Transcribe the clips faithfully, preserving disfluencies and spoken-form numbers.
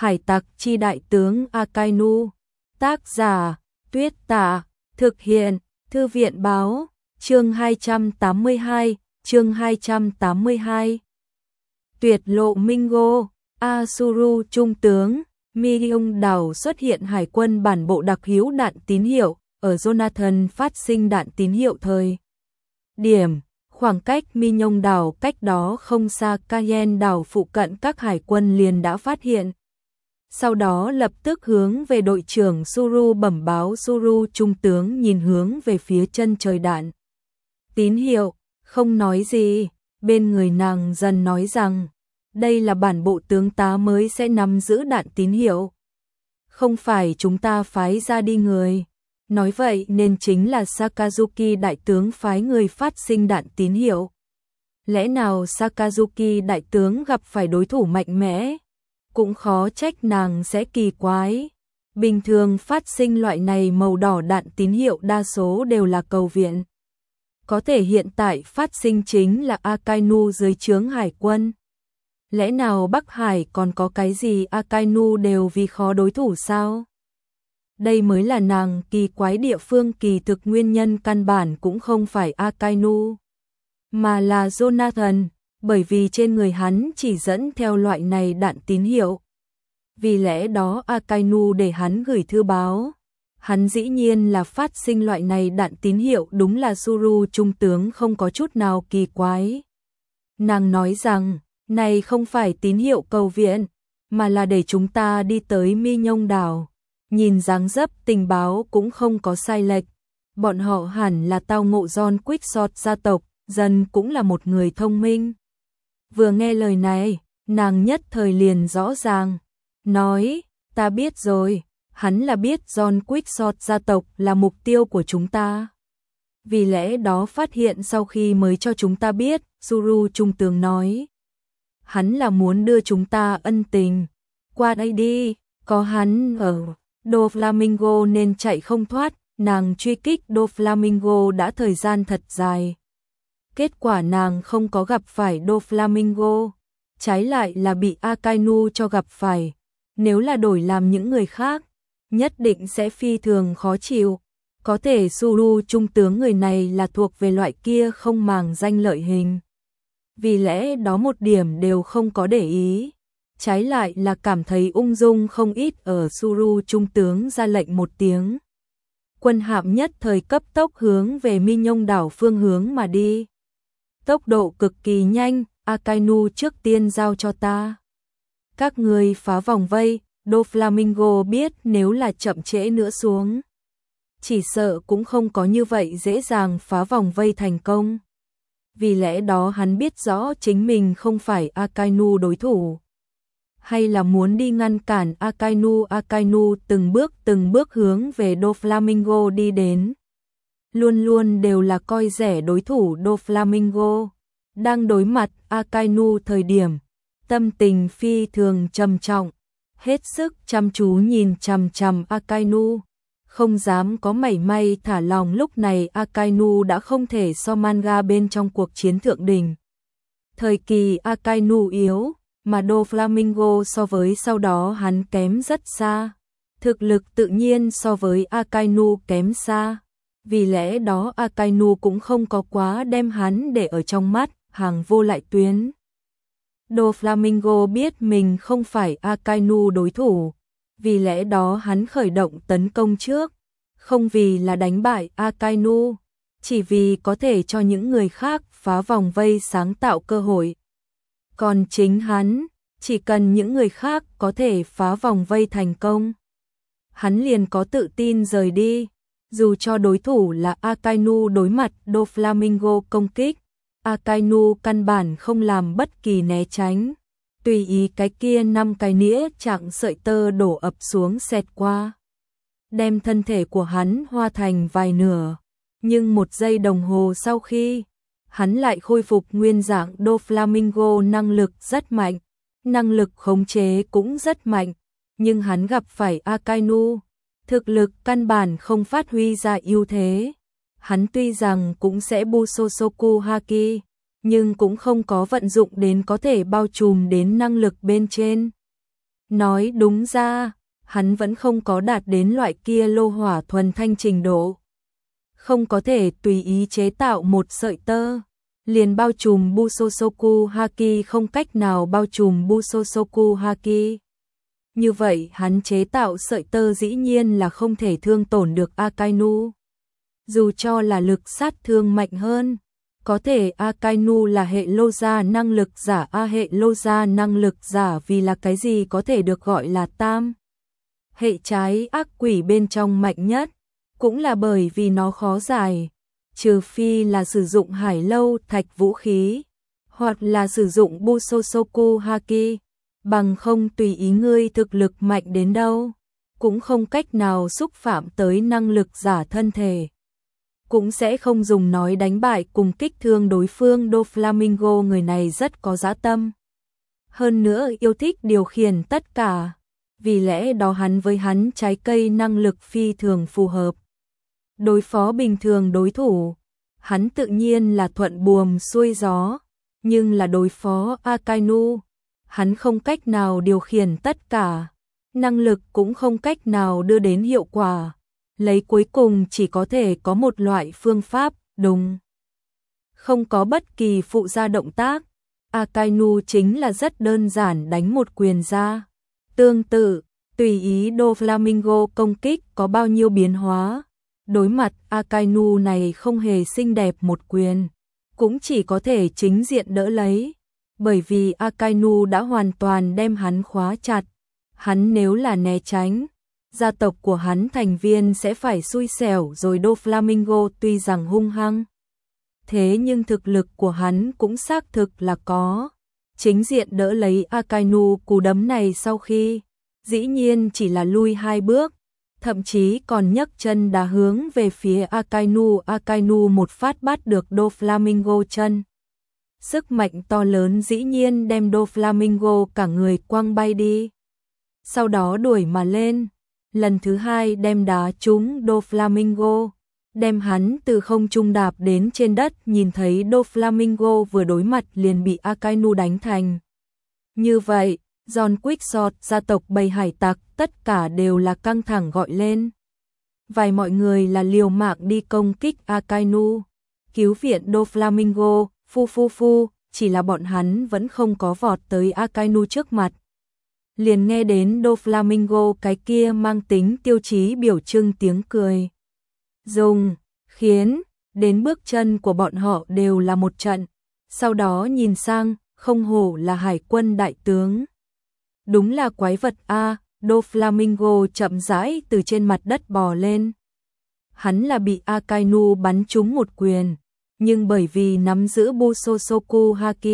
Hải tặc chi đại tướng Akainu. Tác giả, Tuyết Tả. Thực hiện, Thư viện báo. Chương hai trăm tám mươi hai, chương hai trăm tám mươi hai. Tuyệt lộ Mingo, Asuru trung tướng, Myung đảo xuất hiện hải quân bản bộ đặc hữu đạn tín hiệu, ở Jonathan phát sinh đạn tín hiệu thời điểm, khoảng cách Myung đảo cách đó không xa Cayenne đảo phụ cận các hải quân liền đã phát hiện. Sau đó lập tức hướng về đội trưởng Suru bẩm báo. Suru trung tướng nhìn hướng về phía chân trời đạn tín hiệu, không nói gì, bên người nàng dần nói rằng, đây là bản bộ tướng tá mới sẽ nắm giữ đạn tín hiệu. Không phải chúng ta phái ra đi người. Nói vậy nên chính là Sakazuki đại tướng phái người phát sinh đạn tín hiệu. Lẽ nào Sakazuki đại tướng gặp phải đối thủ mạnh mẽ? Cũng khó trách nàng sẽ kỳ quái. Bình thường phát sinh loại này màu đỏ đạn tín hiệu đa số đều là cầu viện. Có thể hiện tại phát sinh chính là Akainu dưới trướng hải quân. Lẽ nào Bắc Hải còn có cái gì Akainu đều vì khó đối thủ sao? Đây mới là nàng kỳ quái địa phương. Kỳ thực nguyên nhân căn bản cũng không phải Akainu, mà là Jonathan, bởi vì trên người hắn chỉ dẫn theo loại này đạn tín hiệu. Vì lẽ đó Akainu để hắn gửi thư báo. Hắn dĩ nhiên là phát sinh loại này đạn tín hiệu, đúng là Suru trung tướng không có chút nào kỳ quái. Nàng nói rằng, này không phải tín hiệu cầu viện, mà là để chúng ta đi tới Myung đảo. Nhìn dáng dấp tình báo cũng không có sai lệch. Bọn họ hẳn là tao ngộ John Quickshot gia tộc, dần cũng là một người thông minh. Vừa nghe lời này, nàng nhất thời liền rõ ràng. Nói, ta biết rồi, hắn là biết John Quickshot gia tộc là mục tiêu của chúng ta. Vì lẽ đó phát hiện sau khi mới cho chúng ta biết. Suru trung tướng nói, hắn là muốn đưa chúng ta ân tình. Qua đây đi, có hắn ở Doflamingo nên chạy không thoát. Nàng truy kích Doflamingo đã thời gian thật dài. Kết quả nàng không có gặp phải Doflamingo, trái lại là bị Akainu cho gặp phải. Nếu là đổi làm những người khác, nhất định sẽ phi thường khó chịu. Có thể Suru trung tướng người này là thuộc về loại kia không màng danh lợi hình. Vì lẽ đó một điểm đều không có để ý. Trái lại là cảm thấy ung dung không ít. Ở Suru trung tướng ra lệnh một tiếng, quân hạm nhất thời cấp tốc hướng về Myung đảo phương hướng mà đi. Tốc độ cực kỳ nhanh. Akainu trước tiên giao cho ta. Các người phá vòng vây. Doflamingo biết nếu là chậm trễ nữa xuống, chỉ sợ cũng không có như vậy dễ dàng phá vòng vây thành công. Vì lẽ đó hắn biết rõ chính mình không phải Akainu đối thủ. Hay là muốn đi ngăn cản Akainu. Akainu từng bước từng bước hướng về Doflamingo đi đến. Luôn luôn đều là coi rẻ đối thủ Doflamingo. Đang đối mặt Akainu thời điểm, tâm tình phi thường trầm trọng, hết sức chăm chú nhìn chằm chằm Akainu, không dám có mảy may thả lòng. Lúc này Akainu đã không thể so manga bên trong cuộc chiến thượng đỉnh. Thời kỳ Akainu yếu, mà Doflamingo so với sau đó hắn kém rất xa. Thực lực tự nhiên so với Akainu kém xa. Vì lẽ đó Akainu cũng không có quá đem hắn để ở trong mắt, hàng vô lại tuyến. Doflamingo biết mình không phải Akainu đối thủ, vì lẽ đó hắn khởi động tấn công trước, không vì là đánh bại Akainu, chỉ vì có thể cho những người khác phá vòng vây sáng tạo cơ hội. Còn chính hắn, chỉ cần những người khác có thể phá vòng vây thành công, hắn liền có tự tin rời đi. Dù cho đối thủ là Akainu đối mặt Doflamingo công kích, Akainu căn bản không làm bất kỳ né tránh, tùy ý cái kia năm cái nĩa chặng sợi tơ đổ ập xuống xẹt qua, đem thân thể của hắn hoa thành vài nửa. Nhưng một giây đồng hồ sau khi, hắn lại khôi phục nguyên dạng. Doflamingo năng lực rất mạnh, năng lực khống chế cũng rất mạnh, nhưng hắn gặp phải Akainu, thực lực căn bản không phát huy ra ưu thế. Hắn tuy rằng cũng sẽ Busosoku Haki, nhưng cũng không có vận dụng đến có thể bao trùm đến năng lực bên trên. Nói đúng ra, hắn vẫn không có đạt đến loại kia lô hỏa thuần thanh trình độ. Không có thể tùy ý chế tạo một sợi tơ, liền bao trùm Busosoku Haki không cách nào bao trùm Busosoku Haki. Như vậy hắn chế tạo sợi tơ dĩ nhiên là không thể thương tổn được Akainu. Dù cho là lực sát thương mạnh hơn, có thể Akainu là hệ lô gia năng lực giả, A hệ lô gia năng lực giả vì là cái gì có thể được gọi là tam. Hệ trái ác quỷ bên trong mạnh nhất, cũng là bởi vì nó khó giải, trừ phi là sử dụng hải lâu thạch vũ khí, hoặc là sử dụng Busosoku Haki, bằng không tùy ý ngươi thực lực mạnh đến đâu, cũng không cách nào xúc phạm tới năng lực giả thân thể. Cũng sẽ không dùng nói đánh bại cùng kích thương đối phương. Doflamingo người này rất có dã tâm. Hơn nữa yêu thích điều khiển tất cả, vì lẽ đó hắn với hắn trái cây năng lực phi thường phù hợp. Đối phó bình thường đối thủ, hắn tự nhiên là thuận buồm xuôi gió, nhưng là đối phó Akainu, hắn không cách nào điều khiển tất cả, năng lực cũng không cách nào đưa đến hiệu quả. Lấy cuối cùng chỉ có thể có một loại phương pháp, đúng. Không có bất kỳ phụ gia động tác, Akainu chính là rất đơn giản đánh một quyền ra. Tương tự, tùy ý Doflamingo công kích có bao nhiêu biến hóa, đối mặt Akainu này không hề xinh đẹp một quyền, cũng chỉ có thể chính diện đỡ lấy, bởi vì Akainu đã hoàn toàn đem hắn khóa chặt. Hắn nếu là né tránh, gia tộc của hắn thành viên sẽ phải xui xẻo rồi. Doflamingo tuy rằng hung hăng, thế nhưng thực lực của hắn cũng xác thực là có. Chính diện đỡ lấy Akainu cú đấm này sau khi, dĩ nhiên chỉ là lui hai bước, thậm chí còn nhấc chân đá hướng về phía Akainu. Akainu một phát bắt được Doflamingo chân. Sức mạnh to lớn dĩ nhiên đem Doflamingo cả người quăng bay đi. Sau đó đuổi mà lên, lần thứ hai đem đá trúng Doflamingo, đem hắn từ không trung đạp đến trên đất. Nhìn thấy Doflamingo vừa đối mặt liền bị Akainu đánh thành như vậy, John Quickshot, gia tộc bầy hải tặc, tất cả đều là căng thẳng gọi lên. Vài mọi người là liều mạng đi công kích Akainu, cứu viện Doflamingo, phu phu phu, chỉ là bọn hắn vẫn không có vọt tới Akainu trước mặt. Liền nghe đến Doflamingo cái kia mang tính tiêu chí biểu trưng tiếng cười. Dùng, khiến, đến bước chân của bọn họ đều là một trận. Sau đó nhìn sang, không hổ là hải quân đại tướng. Đúng là quái vật a. Doflamingo chậm rãi từ trên mặt đất bò lên. Hắn là bị Akainu bắn trúng một quyền, nhưng bởi vì nắm giữ Busosoku Haki,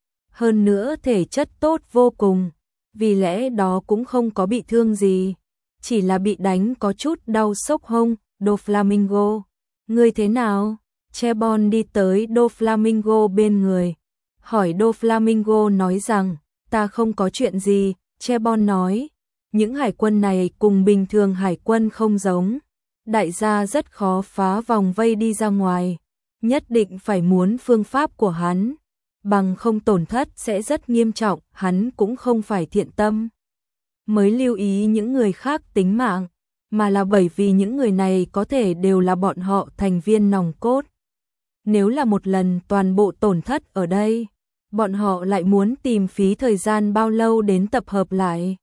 hơn nữa thể chất tốt vô cùng, vì lẽ đó cũng không có bị thương gì, chỉ là bị đánh có chút đau sốc hông. Doflamingo, ngươi thế nào? Chebon đi tới Doflamingo bên người, hỏi. Doflamingo nói rằng, ta không có chuyện gì. Chebon nói, những hải quân này cùng bình thường hải quân không giống, đại gia rất khó phá vòng vây đi ra ngoài, nhất định phải muốn phương pháp của hắn, bằng không tổn thất sẽ rất nghiêm trọng. Hắn cũng không phải thiện tâm mới lưu ý những người khác tính mạng, mà là bởi vì những người này có thể đều là bọn họ thành viên nòng cốt. Nếu là một lần toàn bộ tổn thất ở đây, bọn họ lại muốn tìm phí thời gian bao lâu đến tập hợp lại.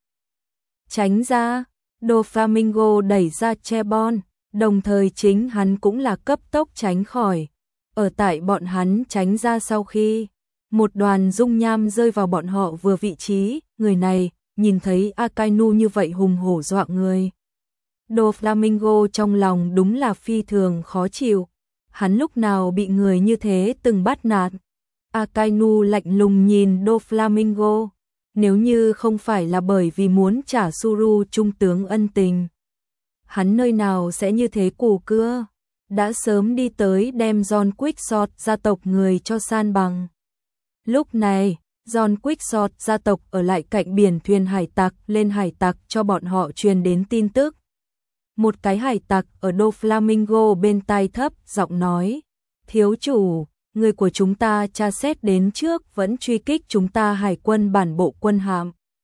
Tránh ra, Doflamingo đẩy ra Chebon, đồng thời chính hắn cũng là cấp tốc tránh khỏi. Ở tại bọn hắn tránh ra sau khi, một đoàn dung nham rơi vào bọn họ vừa vị trí. Người này, nhìn thấy Akainu như vậy hùng hổ dọa người, Doflamingo trong lòng đúng là phi thường khó chịu. Hắn lúc nào bị người như thế từng bắt nạt. Akainu lạnh lùng nhìn Doflamingo, nếu như không phải là bởi vì muốn trả Suru trung tướng ân tình, hắn nơi nào sẽ như thế củ cưa, đã sớm đi tới đem John Quickshot gia tộc người cho san bằng. Lúc này, John Quickshot gia tộc ở lại cạnh biển thuyền hải tặc lên hải tặc cho bọn họ truyền đến tin tức. Một cái hải tặc ở Doflamingo bên tai thấp giọng nói, thiếu chủ, người của chúng ta tra xét đến trước vẫn truy kích chúng ta hải quân bản bộ quân hạm.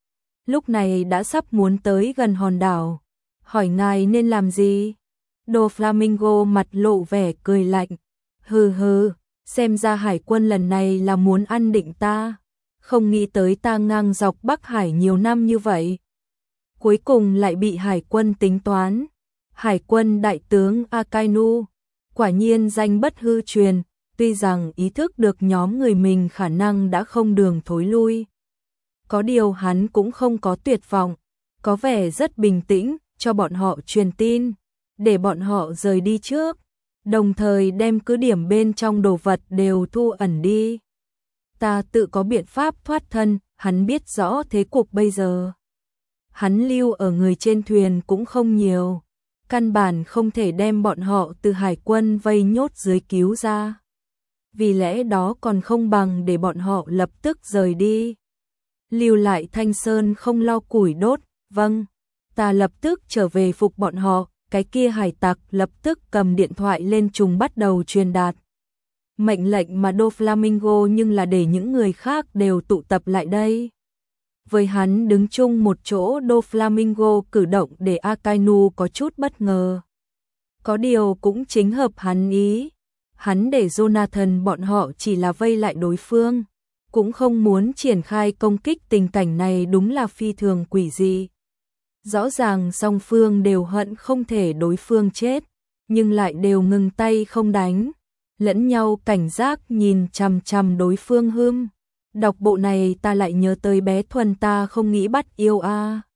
lúc này đã sắp muốn tới gần hòn đảo. Hỏi ngài nên làm gì? Doflamingo mặt lộ vẻ cười lạnh. Hừ hừ, xem ra hải quân lần này là muốn ăn định ta. Không nghĩ tới ta ngang dọc Bắc Hải nhiều năm như vậy. Cuối cùng lại bị hải quân tính toán. Hải quân đại tướng Akainu, quả nhiên danh bất hư truyền, tuy rằng ý thức được nhóm người mình khả năng đã không đường thối lui. Có điều hắn cũng không có tuyệt vọng, có vẻ rất bình tĩnh, cho bọn họ truyền tin, để bọn họ rời đi trước, đồng thời đem cứ điểm bên trong đồ vật đều thu ẩn đi. Ta tự có biện pháp thoát thân, hắn biết rõ thế cục bây giờ. Hắn lưu ở người trên thuyền cũng không nhiều, căn bản không thể đem bọn họ từ hải quân vây nhốt dưới cứu ra. Vì lẽ đó còn không bằng để bọn họ lập tức rời đi. Lưu lại Thanh Sơn không lo củi đốt, vâng, ta lập tức trở về phục bọn họ. Cái kia hải tặc lập tức cầm điện thoại lên trùng bắt đầu truyền đạt. Mệnh lệnh mà Doflamingo nhưng là để những người khác đều tụ tập lại đây. Với hắn đứng chung một chỗ, Doflamingo cử động để Akainu có chút bất ngờ. Có điều cũng chính hợp hắn ý. Hắn để Jonathan bọn họ chỉ là vây lại đối phương, cũng không muốn triển khai công kích. Tình cảnh này đúng là phi thường quỷ dị. Rõ ràng song phương đều hận không thể đối phương chết, nhưng lại đều ngừng tay không đánh, lẫn nhau cảnh giác nhìn chằm chằm đối phương hưm. Đọc bộ này ta lại nhớ tới bé Thuần ta không nghĩ bắt yêu a. À.